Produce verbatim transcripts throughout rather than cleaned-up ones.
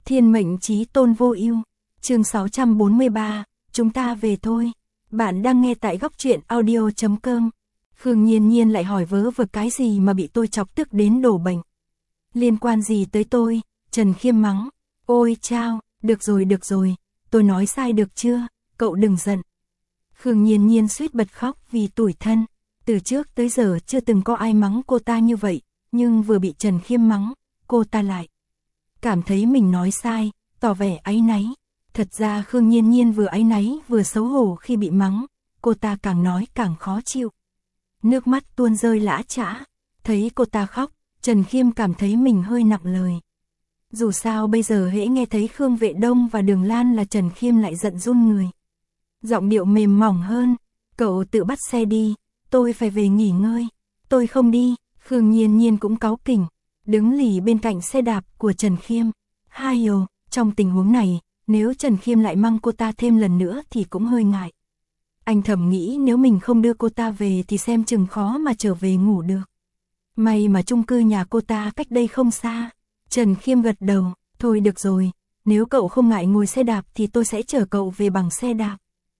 Thiên mệnh chí tôn vô ưu. Chương sáu trăm bốn mươi ba, chúng ta về thôi. Bạn đang nghe tại góc truyện audio chấm com. Khương Nhiên Nhiên lại hỏi vớ vẩn cái gì mà bị tôi chọc tức đến đổ bệnh. Liên quan gì tới tôi? Trần Khiêm mắng. Ôi chao, được rồi được rồi, tôi nói sai được chưa, cậu đừng giận. Khương Nhiên Nhiên suýt bật khóc vì tủi thân. Từ trước tới giờ chưa từng có ai mắng cô ta như vậy, nhưng vừa bị Trần Khiêm mắng, cô ta lại cảm thấy mình nói sai, tỏ vẻ áy náy. Thật ra Khương Nhiên Nhiên vừa áy náy vừa xấu hổ khi bị mắng, cô ta càng nói càng khó chịu. Nước mắt tuôn rơi lã chã, thấy cô ta khóc, Trần Khiêm cảm thấy mình hơi nặng lời. Dù sao bây giờ hễ nghe thấy Khương Vệ Đông và Đường Lan là Trần Khiêm lại giận run người. Giọng điệu mềm mỏng hơn, cậu tự bắt xe đi, tôi phải về nghỉ ngơi. Tôi không đi, Khương Nhiên Nhiên cũng cáu kỉnh, đứng lì bên cạnh xe đạp của Trần Khiêm. Hai ồ, trong tình huống này, nếu Trần Khiêm lại mang cô ta thêm lần nữa thì cũng hơi ngại. Anh thầm nghĩ nếu mình không đưa cô ta về thì xem chừng khó mà trở về ngủ được. May mà chung cư nhà cô ta cách đây không xa. Trần Khiêm gật đầu, thôi được rồi, nếu cậu không ngại ngồi xe đạp thì tôi sẽ chở cậu về bằng xe đạp.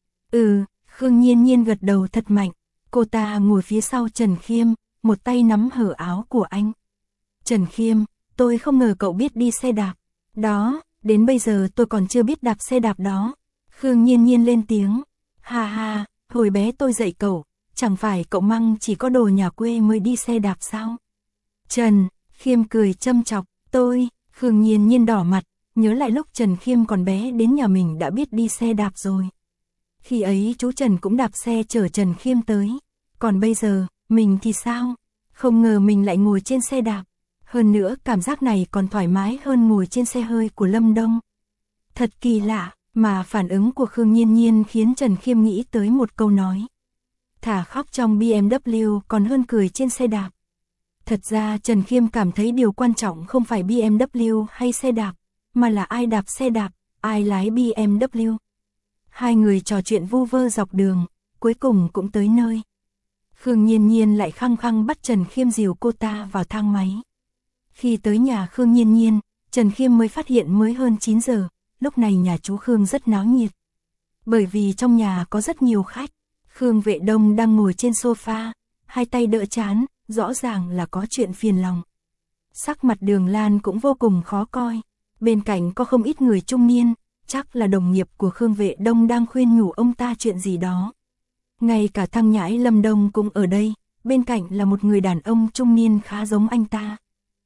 Ừ, Khương Nhiên Nhiên gật đầu thật mạnh, cô ta ngồi phía sau Trần Khiêm, một tay nắm hở áo của anh. Trần Khiêm, tôi không ngờ cậu biết đi xe đạp. Đó, đến bây giờ tôi còn chưa biết đạp xe đạp đó. Khương Nhiên Nhiên lên tiếng, ha ha, hồi bé tôi dạy cậu, chẳng phải cậu măng chỉ có đồ nhà quê mới đi xe đạp sao? Trần Khiêm cười châm chọc, tôi, Khương Nhiên Nhiên đỏ mặt, nhớ lại lúc Trần Khiêm còn bé đến nhà mình đã biết đi xe đạp rồi. Khi ấy chú Trần cũng đạp xe chở Trần Khiêm tới, còn bây giờ, mình thì sao? Không ngờ mình lại ngồi trên xe đạp, hơn nữa cảm giác này còn thoải mái hơn ngồi trên xe hơi của Lâm Đông. Thật kỳ lạ, mà phản ứng của Khương Nhiên Nhiên khiến Trần Khiêm nghĩ tới một câu nói. Thả khóc trong bê em vê còn hơn cười trên xe đạp. Thật ra Trần Khiêm cảm thấy điều quan trọng không phải bê em vê hay xe đạp, mà là ai đạp xe đạp, ai lái bê em vê. Hai người trò chuyện vu vơ dọc đường, cuối cùng cũng tới nơi. Khương Nhiên Nhiên lại khăng khăng bắt Trần Khiêm dìu cô ta vào thang máy. Khi tới nhà Khương Nhiên Nhiên, Trần Khiêm mới phát hiện mới hơn chín giờ, lúc này nhà chú Khương rất náo nhiệt. Bởi vì trong nhà có rất nhiều khách, Khương Vệ Đông đang ngồi trên sofa, hai tay đỡ trán, rõ ràng là có chuyện phiền lòng. Sắc mặt Đường Lan cũng vô cùng khó coi, bên cạnh có không ít người trung niên, chắc là đồng nghiệp của Khương Vệ Đông đang khuyên nhủ ông ta chuyện gì đó. Ngay cả thằng nhãi Lâm Đông cũng ở đây, bên cạnh là một người đàn ông trung niên khá giống anh ta.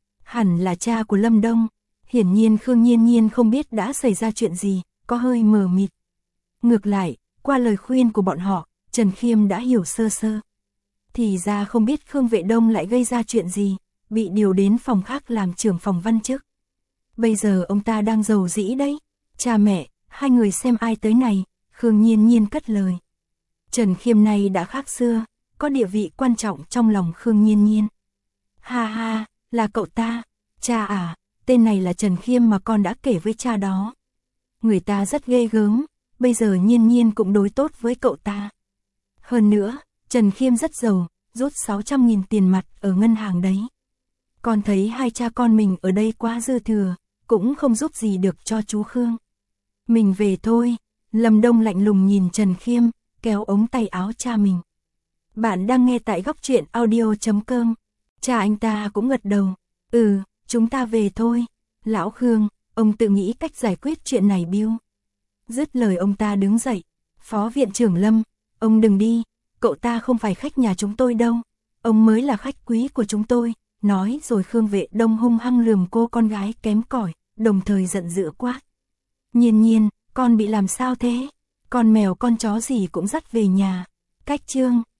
Hẳn là cha của Lâm Đông, hiển nhiên Khương Nhiên Nhiên không biết đã xảy ra chuyện gì, có hơi mờ mịt. Ngược lại, qua lời khuyên của bọn họ, Trần Khiêm đã hiểu sơ sơ. Thì ra không biết Khương Vệ Đông lại gây ra chuyện gì, bị điều đến phòng khác làm trưởng phòng văn chức. Bây giờ ông ta đang giàu dĩ đấy. Cha mẹ, hai người xem ai tới này, Khương Nhiên Nhiên cất lời. Trần Khiêm này đã khác xưa, có địa vị quan trọng trong lòng Khương Nhiên Nhiên. Ha ha, là cậu ta, cha à, tên này là Trần Khiêm mà con đã kể với cha đó. Người ta rất ghê gớm, bây giờ Nhiên Nhiên cũng đối tốt với cậu ta. Hơn nữa, Trần Khiêm rất giàu, rút sáu trăm nghìn tiền mặt ở ngân hàng đấy. Con thấy hai cha con mình ở đây quá dư thừa, cũng không giúp gì được cho chú Khương. Mình về thôi, Lâm Đông lạnh lùng nhìn Trần Khiêm, kéo ống tay áo cha mình. Bạn đang nghe tại góc truyện audio chấm com. Cha anh ta cũng gật đầu. Ừ, chúng ta về thôi. Lão Khương, ông tự nghĩ cách giải quyết chuyện này biêu. Dứt lời ông ta đứng dậy. Phó viện trưởng Lâm, ông đừng đi, cậu ta không phải khách nhà chúng tôi đâu. Ông mới là khách quý của chúng tôi. Nói rồi Khương Vệ Đông hung hăng lườm cô con gái kém cỏi, đồng thời giận dữ quát. Nhiên Nhiên, con bị làm sao thế? Con mèo con chó gì cũng dắt về nhà. Cách chương